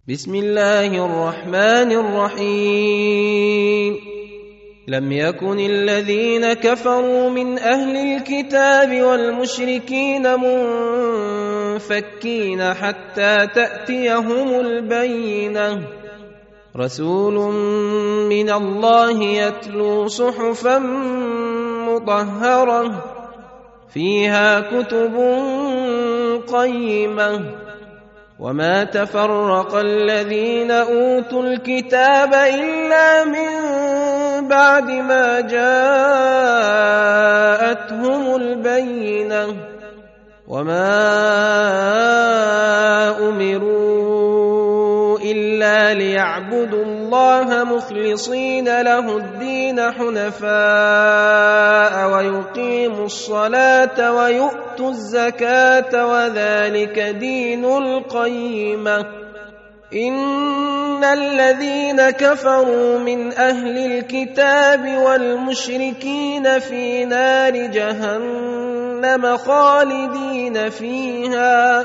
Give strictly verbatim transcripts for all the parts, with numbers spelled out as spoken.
بسم الله الرحمن الرحيم لم يكن الذين كفروا من أهل الكتاب والمشركين منفكين حتى تأتيهم البينة رسول من الله يتلو صحفا مطهرة فيها كتب قيمة وما تفرق الذين أوتوا الكتاب إلا من بعد ما جاءتهم البينة وما أمروا إلا ليعبدوا الله مخلصين له الدين حنفاء ويقيموا الصلاة ويؤتوا الزكاة وذلك دين القيمة إن الذين كفروا من أهل الكتاب والمشركين في نار جهنم خالدين فيها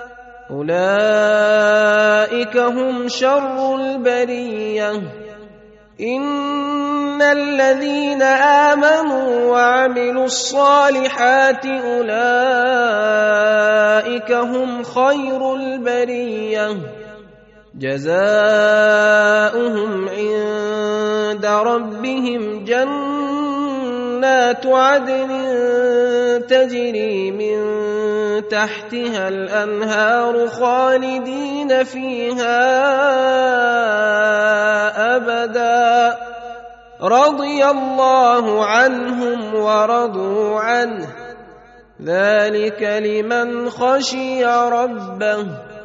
أولئك هم شر البرية إن الذين آمنوا وعملوا الصالحات أولئك هم خير البرية جزاؤهم عند ربهم جنات عدن تجري من تحتها الأنهار خالدين فيها أبدا رضي الله عنهم ورضوا عنه ذلك لمن خشي ربه